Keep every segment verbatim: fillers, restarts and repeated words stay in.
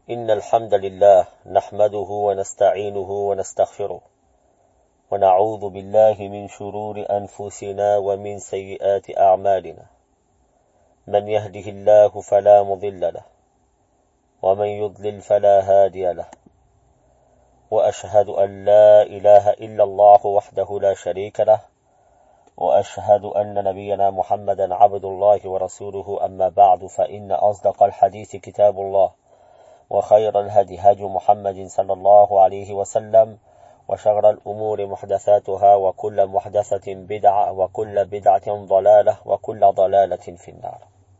إن الحمد لله نحمده ونستعينه ونستغفره ونعوذ بالله من شرور أنفسنا ومن سيئات أعمالنا من يهده الله فلا مضل له ومن يضلل فلا هادي له وأشهد أن لا إله إلا الله وحده لا شريك له وأشهد أن نبينا محمدا عبد الله ورسوله أما بعد فإن أصدق الحديث كتاب الله وخير الهدي هدي محمد صلى الله عليه وسلم وشر الأمور محدثاتها وكل محدثة بدعة وكل بدعة ضلالة وكل ضلالة في النار.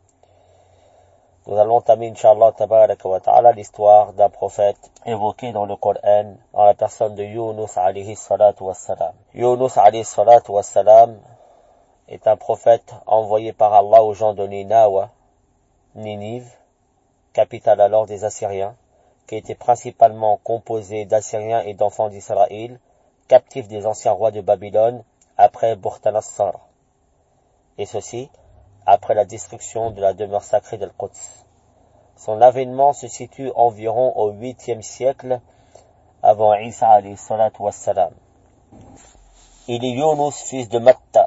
Nous allons entamer, Inch'Allah, tabaraka wa ta'ala, l'histoire d'un prophète évoqué dans le Coran en la personne de Yunus alayhi salatu wassalam. Yunus alayhi salatu wassalam est un prophète envoyé par Allah aux gens de Ninawa, Ninive, capitale alors des Assyriens, qui était principalement composée d'Assyriens et d'enfants d'Israël, captifs des anciens rois de Babylone, après Bukhta-Nassar. Et ceci, après la destruction de la demeure sacrée d'Al-Quds. Son avènement se situe environ au huitième siècle avant Isa alayhi salatu wassalam. Il est Yunus, fils de Matta,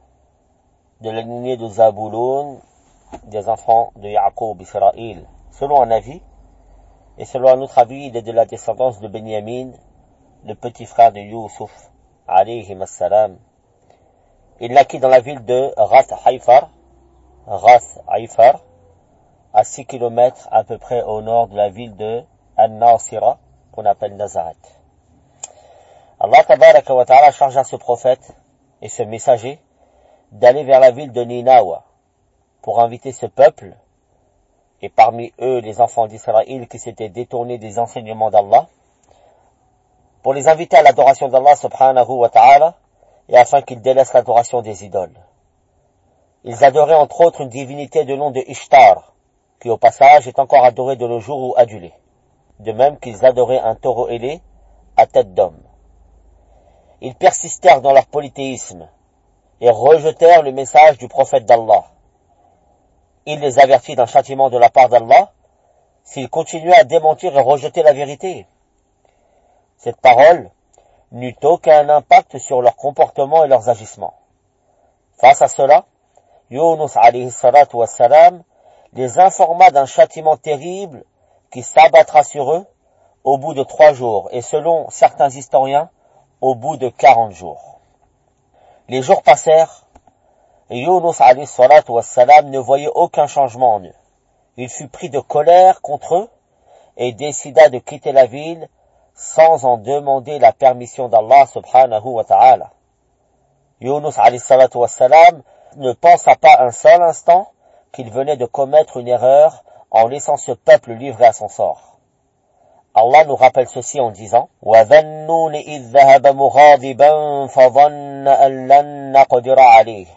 de la lignée de Zabouloun, des enfants de Yaqub, Israël. Selon un avis, et selon un autre avis, il est de la descendance de Benyamin, le petit frère de Yusuf, alayhi salam. Il naquit dans la ville de Rath Haïfar, Rath Haïfar, à six kilomètres à peu près au nord de la ville de An-Nasira, qu'on appelle Nazareth. Allah tabaraka wa ta'ala chargea ce prophète et ce messager d'aller vers la ville de Ninawa pour inviter ce peuple, et parmi eux les enfants d'Israël qui s'étaient détournés des enseignements d'Allah, pour les inviter à l'adoration d'Allah subhanahu wa ta'ala, et afin qu'ils délaissent l'adoration des idoles. Ils adoraient entre autres une divinité de nom de Ishtar, qui au passage est encore adorée de nos jours ou adulée. De même qu'ils adoraient un taureau ailé à tête d'homme. Ils persistèrent dans leur polythéisme et rejetèrent le message du prophète d'Allah. Il les avertit d'un châtiment de la part d'Allah s'ils continuaient à démentir et rejeter la vérité. Cette parole n'eut aucun impact sur leur comportement et leurs agissements. Face à cela, Yunus alayhi salatu wassalam les informa d'un châtiment terrible qui s'abattra sur eux au bout de trois jours et selon certains historiens, au bout de quarante jours. Les jours passèrent et Yunus alayhi salatu wassalam ne voyait aucun changement en eux. Il fut pris de colère contre eux et décida de quitter la ville sans en demander la permission d'Allah subhanahu wa ta'ala. Yunus alayhi salatu wassalam ne pensa pas un seul instant qu'il venait de commettre une erreur en laissant ce peuple livré à son sort. Allah nous rappelle ceci en disant وَذَنُّونِ إِذْ ذَهَبَ مُغَاضِبًا فَظَنَّ أَن لَّن نَّقْدِرَ عَلَيْهِ.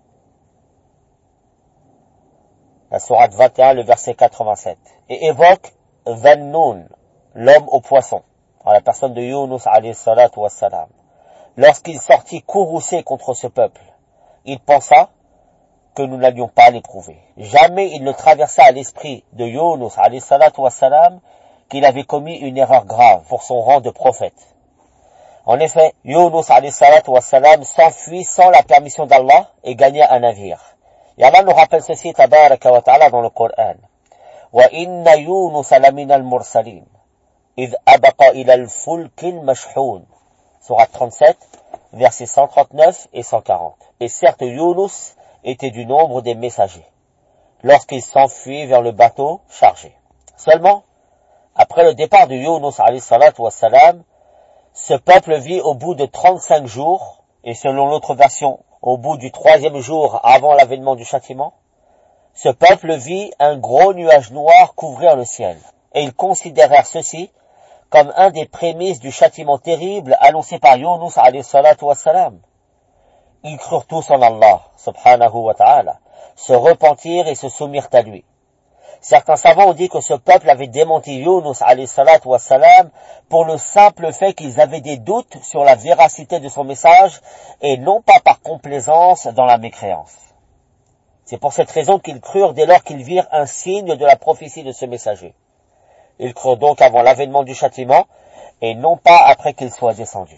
La sourate vingt et un, le verset quatre-vingt-sept. Et évoque Dhannun, l'homme au poisson, en la personne de Yunus alayhi salatu wassalam. Lorsqu'il sortit courroucé contre ce peuple, il pensa que nous n'allions pas l'éprouver. Jamais il ne traversa à l'esprit de Yunus alayhi salatu wassalam qu'il avait commis une erreur grave pour son rang de prophète. En effet, Yunus alayhi salatu wassalam s'enfuit sans la permission d'Allah et gagna un navire. Et Allah nous rappelle ceci, tabaraka wa ta'ala, dans le Coran. وَإِنَّ يُونُسَ لَمِنَ الْمُرْسَلِينَ إِذْ أَبَقَ إِلَى الْفُلْكِ الْمَشْحُونَ. Sourate trente-sept, versets cent trente-neuf et cent quarante. Et certes, Yunus était du nombre des messagers, lorsqu'il s'enfuit vers le bateau chargé. Seulement, après le départ de Yunus alayhi salatu wassalam, ce peuple vit au bout de trente-cinq jours, et selon l'autre version, au bout du troisième jour avant l'avènement du châtiment, ce peuple vit un gros nuage noir couvrir le ciel. Et ils considérèrent ceci comme un des prémices du châtiment terrible annoncé par Yunus alayhi salatu wassalam. Ils crurent tous en Allah, subhanahu wa ta'ala, se repentirent et se soumirent à lui. Certains savants ont dit que ce peuple avait démenti Yunus alayhi salatu wassalam pour le simple fait qu'ils avaient des doutes sur la véracité de son message et non pas par complaisance dans la mécréance. C'est pour cette raison qu'ils crurent dès lors qu'ils virent un signe de la prophétie de ce messager. Ils crurent donc avant l'avènement du châtiment et non pas après qu'il soit descendu.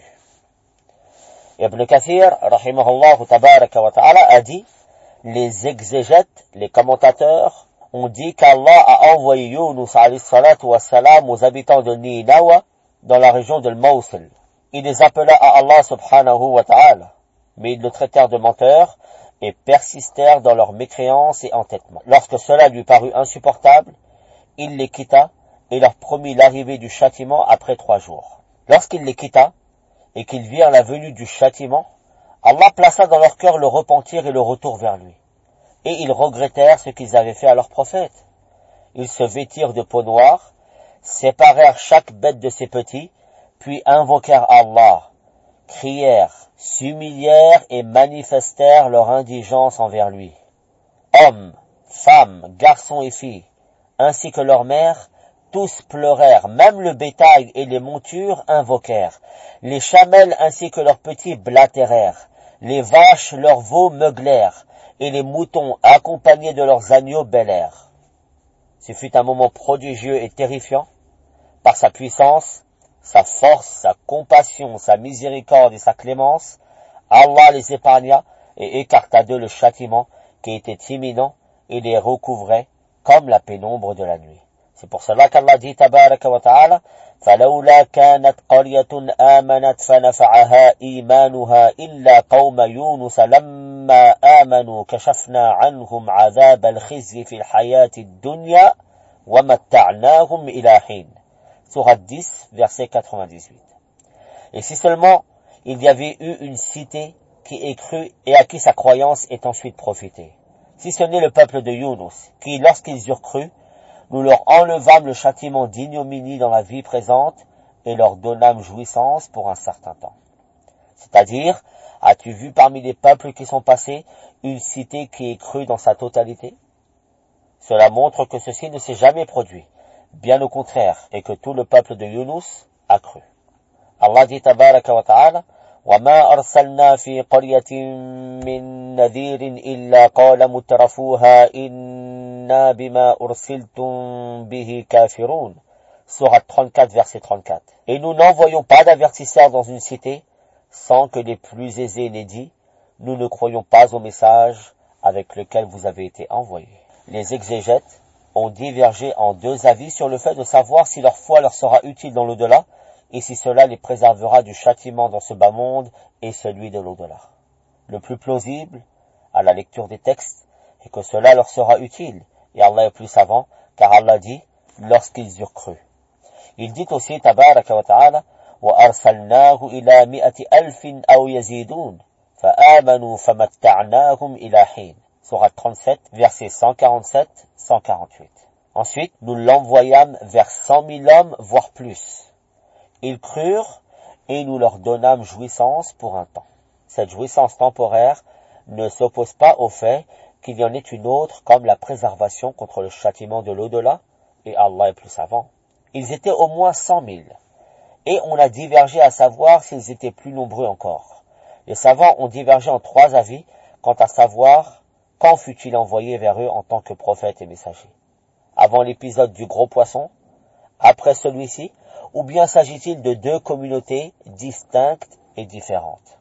Ibn Kathir, rahimahullah tabaraka wa ta'ala, a dit, les exégètes, les commentateurs, ont dit qu'Allah a envoyé Yunus alayhi salatu wa salam aux habitants de Ninawa dans la région de Mawsil. Il les appela à Allah subhanahu wa ta'ala, mais ils le traitèrent de menteur et persistèrent dans leur mécréance et entêtement. Lorsque cela lui parut insupportable, il les quitta et leur promit l'arrivée du châtiment après trois jours. Lorsqu'il les quitta et qu'ils virent la venue du châtiment, Allah plaça dans leur cœur le repentir et le retour vers lui. Et ils regrettèrent ce qu'ils avaient fait à leur prophète. Ils se vêtirent de peau noire, séparèrent chaque bête de ses petits, puis invoquèrent Allah, crièrent, s'humilièrent et manifestèrent leur indigence envers lui. Hommes, femmes, garçons et filles, ainsi que leurs mères, tous pleurèrent, même le bétail et les montures invoquèrent. Les chamelles ainsi que leurs petits blatérèrent. Les vaches, leurs veaux meuglèrent, et les moutons, accompagnés de leurs agneaux, bêlèrent. Ce fut un moment prodigieux et terrifiant. Par sa puissance, sa force, sa compassion, sa miséricorde et sa clémence, Allah les épargna et écarta d'eux le châtiment qui était imminent et les recouvrait comme la pénombre de la nuit. C'est pour cela qu'Allah dit tabaraka wa ta'ala, فَلَوْلَا كَانَتْ قَرْيَةٌ آمَنَتْ فَنَفَعَهَا إِيمَانُهَا إِلَّا قَوْمَ يُونُسَ لَمَّا آمَنُوا كَشَفْنَا عَنْهُمْ عَذَابَ الْخِزْيِ فِي الْحَيَاةِ الدُّنْيَا وَمَتَّعْنَاهُمْ إِلَى حِينٍ. Sourate dix, verset quatre-vingt-dix-huit. Et si seulement il y avait eu une cité qui ait cru et à qui sa croyance ait ensuite profité. Si ce n'est le peuple de Yunus, qui, lorsqu'ils eurent cru, nous leur enlevâmes le châtiment d'ignominie dans la vie présente et leur donnâmes jouissance pour un certain temps. C'est-à-dire, as-tu vu parmi les peuples qui sont passés une cité qui ait cru dans sa totalité? Cela montre que ceci ne s'est jamais produit, bien au contraire, et que tout le peuple de Yunus a cru. Allah dit tabaraka wa ta'ala, وَمَا أَرْسَلْنَا فِي قَرْيَةٍ مِّن نَذِيرٍ إِلَّا قَالَ مُتْرَفُوهَا إِنَّا بِمَا أُرْسِلْتُم بِهِ كَافِرُونَ. Sourate trente-quatre, verset trente-quatre. Et nous n'envoyons pas d'avertisseurs dans une cité sans que les plus aisés n'aient dit, nous ne croyons pas au message avec lequel vous avez été envoyés. Les exégètes ont divergé en deux avis sur le fait de savoir si leur foi leur sera utile dans l'au-delà et si cela les préservera du châtiment dans ce bas monde et celui de l'au-delà. Le plus plausible, à la lecture des textes, est que cela leur sera utile, et Allah est plus savant, car Allah dit, lorsqu'ils eurent cru. Il dit aussi, tabaraka wa ta'ala, وَأَرْسَلْنَاهُ إِلَى مِئَةِ أَلْفٍ أَوْ يَزِيدُونَ فَآمَنُوا فَمَتَّعْنَاهُمْ إِلَى حِينٍ. Sourate trente-sept, versets cent quarante-sept à cent quarante-huit. Ensuite, nous l'envoyâmes vers cent mille hommes, voire plus. Ils crurent et nous leur donnâmes jouissance pour un temps. Cette jouissance temporaire ne s'oppose pas au fait qu'il y en ait une autre comme la préservation contre le châtiment de l'au-delà, et Allah est plus savant. Ils étaient au moins cent mille, et on a divergé à savoir s'ils étaient plus nombreux encore. Les savants ont divergé en trois avis quant à savoir quand fut-il envoyé vers eux en tant que prophète et messager. Avant l'épisode du gros poisson, après celui-ci, ou bien s'agit-il de deux communautés distinctes et différentes?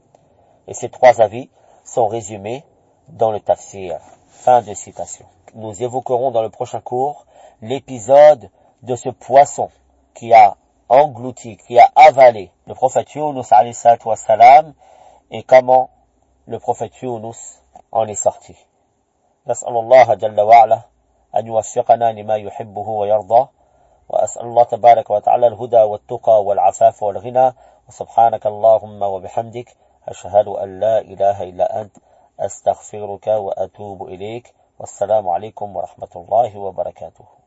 Et ces trois avis sont résumés dans le tafsir. Fin de citation. Nous évoquerons dans le prochain cours l'épisode de ce poisson qui a englouti, qui a avalé le prophète Yunus alayhi salatu wa salam et comment le prophète Yunus en est sorti. نسأل الله جل وعلا أن يوفقنا لما يحبه ويرضى وأسأل الله تبارك وتعالى الهدى والتقى والعفاف والغنى وسبحانك اللهم وبحمدك أشهد أن لا إله إلا أنت أستغفرك وأتوب إليك والسلام عليكم ورحمة الله وبركاته.